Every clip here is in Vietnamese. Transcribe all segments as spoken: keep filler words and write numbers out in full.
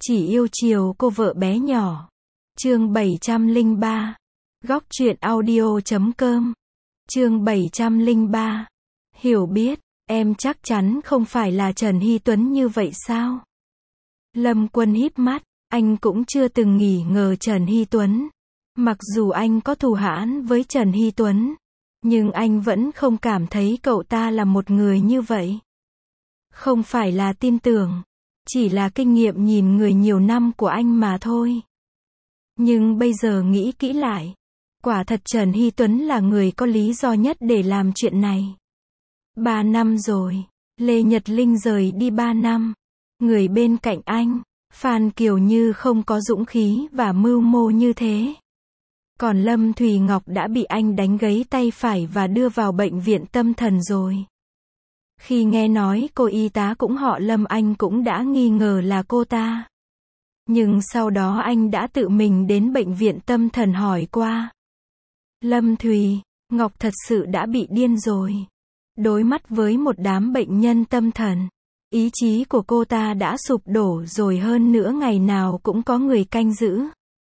Chỉ yêu chiều cô vợ bé nhỏ. Chương bảy trăm lẻ ba. Góc truyện audio chấm com. Chương bảy trăm lẻ ba. Hiểu biết, em chắc chắn không phải là Trần Hy Tuấn như vậy sao? Lâm Quân híp mắt, anh cũng chưa từng nghỉ ngờ Trần Hy Tuấn. Mặc dù anh có thù hãn với Trần Hy Tuấn, nhưng anh vẫn không cảm thấy cậu ta là một người như vậy. Không phải là tin tưởng, chỉ là kinh nghiệm nhìn người nhiều năm của anh mà thôi. Nhưng bây giờ nghĩ kỹ lại, quả thật Trần Hy Tuấn là người có lý do nhất để làm chuyện này. Ba năm rồi, Lê Nhật Linh rời đi ba năm. Người bên cạnh anh, Phan Kiều Như không có dũng khí và mưu mô như thế. Còn Lâm Thùy Ngọc đã bị anh đánh gãy tay phải và đưa vào bệnh viện tâm thần rồi. Khi nghe nói cô y tá cũng họ Lâm, anh cũng đã nghi ngờ là cô ta. Nhưng sau đó anh đã tự mình đến bệnh viện tâm thần hỏi qua. Lâm Thùy Ngọc thật sự đã bị điên rồi. Đối mặt với một đám bệnh nhân tâm thần, ý chí của cô ta đã sụp đổ rồi, hơn nữa ngày nào cũng có người canh giữ.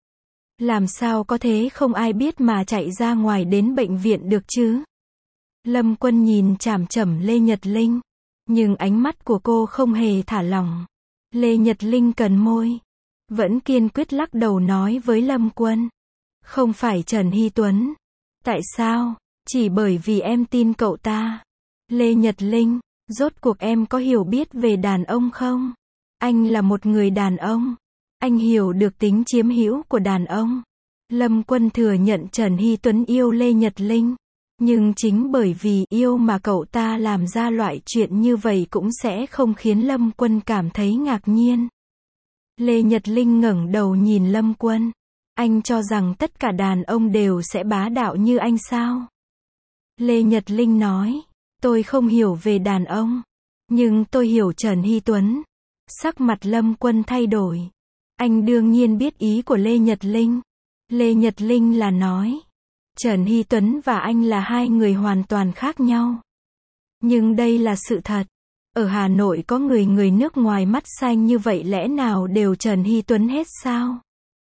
Làm sao có thế không ai biết mà chạy ra ngoài đến bệnh viện được chứ? Lâm Quân nhìn chằm chằm Lê Nhật Linh, nhưng ánh mắt của cô không hề thả lỏng. Lê Nhật Linh cần môi, vẫn kiên quyết lắc đầu nói với Lâm Quân. Không phải Trần Hy Tuấn. Tại sao? Chỉ bởi vì em tin cậu ta. Lê Nhật Linh, rốt cuộc em có hiểu biết về đàn ông không? Anh là một người đàn ông. Anh hiểu được tính chiếm hữu của đàn ông. Lâm Quân thừa nhận Trần Hy Tuấn yêu Lê Nhật Linh. Nhưng chính bởi vì yêu mà cậu ta làm ra loại chuyện như vậy cũng sẽ không khiến Lâm Quân cảm thấy ngạc nhiên. Lê Nhật Linh ngẩng đầu nhìn Lâm Quân. Anh cho rằng tất cả đàn ông đều sẽ bá đạo như anh sao? Lê Nhật Linh nói. Tôi không hiểu về đàn ông. Nhưng tôi hiểu Trần Hy Tuấn. Sắc mặt Lâm Quân thay đổi. Anh đương nhiên biết ý của Lê Nhật Linh. Lê Nhật Linh là nói. Trần Hy Tuấn và anh là hai người hoàn toàn khác nhau. Nhưng đây là sự thật. Ở Hà Nội có người người nước ngoài mắt xanh như vậy, lẽ nào đều Trần Hy Tuấn hết sao?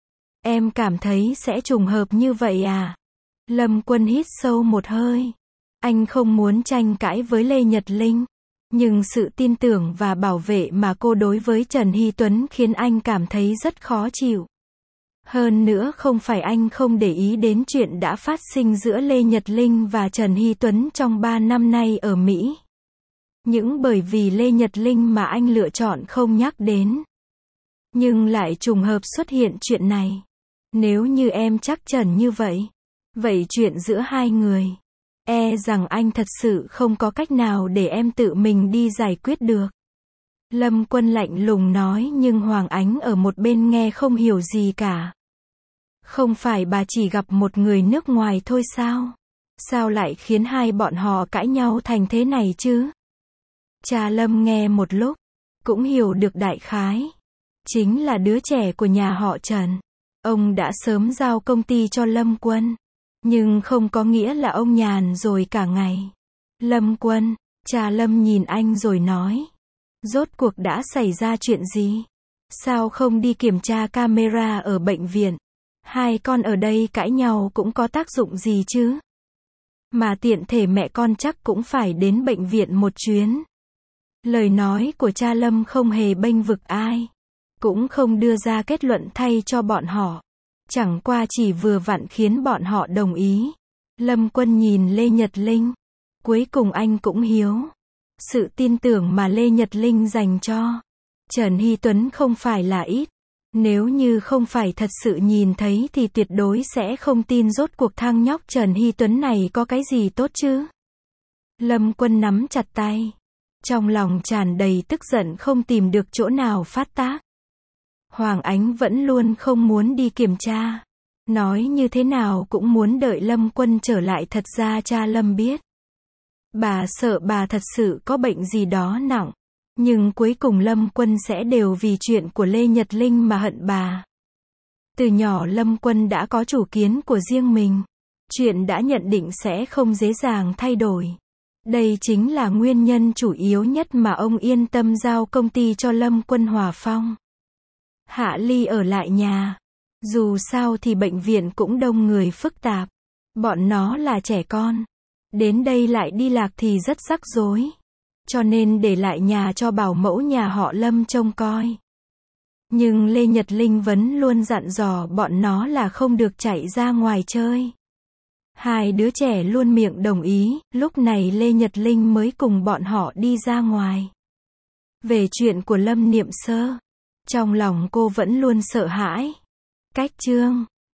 Em cảm thấy sẽ trùng hợp như vậy à? Lâm Quân hít sâu một hơi. Anh không muốn tranh cãi với Lê Nhật Linh. Nhưng sự tin tưởng và bảo vệ mà cô đối với Trần Hy Tuấn khiến anh cảm thấy rất khó chịu. Hơn nữa không phải anh không để ý đến chuyện đã phát sinh giữa Lê Nhật Linh và Trần Hy Tuấn trong ba năm nay ở Mỹ. Những bởi vì Lê Nhật Linh mà anh lựa chọn không nhắc đến. Nhưng lại trùng hợp xuất hiện chuyện này. Nếu như em chắc chắn như vậy, vậy chuyện giữa hai người, e rằng anh thật sự không có cách nào để em tự mình đi giải quyết được. Lâm Quân lạnh lùng nói, nhưng Hoàng Ánh ở một bên nghe không hiểu gì cả. Không phải bà chỉ gặp một người nước ngoài thôi sao? Sao lại khiến hai bọn họ cãi nhau thành thế này chứ? Cha Lâm nghe một lúc, cũng hiểu được đại khái. Chính là đứa trẻ của nhà họ Trần. Ông đã sớm giao công ty cho Lâm Quân. Nhưng không có nghĩa là ông nhàn rồi cả ngày. Lâm Quân, cha Lâm nhìn anh rồi nói. Rốt cuộc đã xảy ra chuyện gì? Sao không đi kiểm tra camera ở bệnh viện? Hai con ở đây cãi nhau cũng có tác dụng gì chứ? Mà tiện thể mẹ con chắc cũng phải đến bệnh viện một chuyến. Lời nói của cha Lâm không hề bênh vực ai. Cũng không đưa ra kết luận thay cho bọn họ. Chẳng qua chỉ vừa vặn khiến bọn họ đồng ý. Lâm Quân nhìn Lê Nhật Linh. Cuối cùng anh cũng hiếu. Sự tin tưởng mà Lê Nhật Linh dành cho Trần Hy Tuấn không phải là ít. Nếu như không phải thật sự nhìn thấy thì tuyệt đối sẽ không tin rốt cuộc thằng nhóc Trần Hy Tuấn này có cái gì tốt chứ. Lâm Quân nắm chặt tay. Trong lòng tràn đầy tức giận không tìm được chỗ nào phát tác. Hoàng Ánh vẫn luôn không muốn đi kiểm tra. Nói như thế nào cũng muốn đợi Lâm Quân trở lại, thật ra cha Lâm biết. Bà sợ bà thật sự có bệnh gì đó nặng. Nhưng cuối cùng Lâm Quân sẽ đều vì chuyện của Lê Nhật Linh mà hận bà. Từ nhỏ Lâm Quân đã có chủ kiến của riêng mình. Chuyện đã nhận định sẽ không dễ dàng thay đổi. Đây chính là nguyên nhân chủ yếu nhất mà ông yên tâm giao công ty cho Lâm Quân Hòa Phong. Hạ Ly ở lại nhà. Dù sao thì bệnh viện cũng đông người phức tạp. Bọn nó là trẻ con. Đến đây lại đi lạc thì rất rắc rối. Cho nên để lại nhà cho bảo mẫu nhà họ Lâm trông coi. Nhưng Lê Nhật Linh vẫn luôn dặn dò bọn nó là không được chạy ra ngoài chơi. Hai đứa trẻ luôn miệng đồng ý, lúc này Lê Nhật Linh mới cùng bọn họ đi ra ngoài. Về chuyện của Lâm Niệm Sơ, trong lòng cô vẫn luôn sợ hãi. Cách chương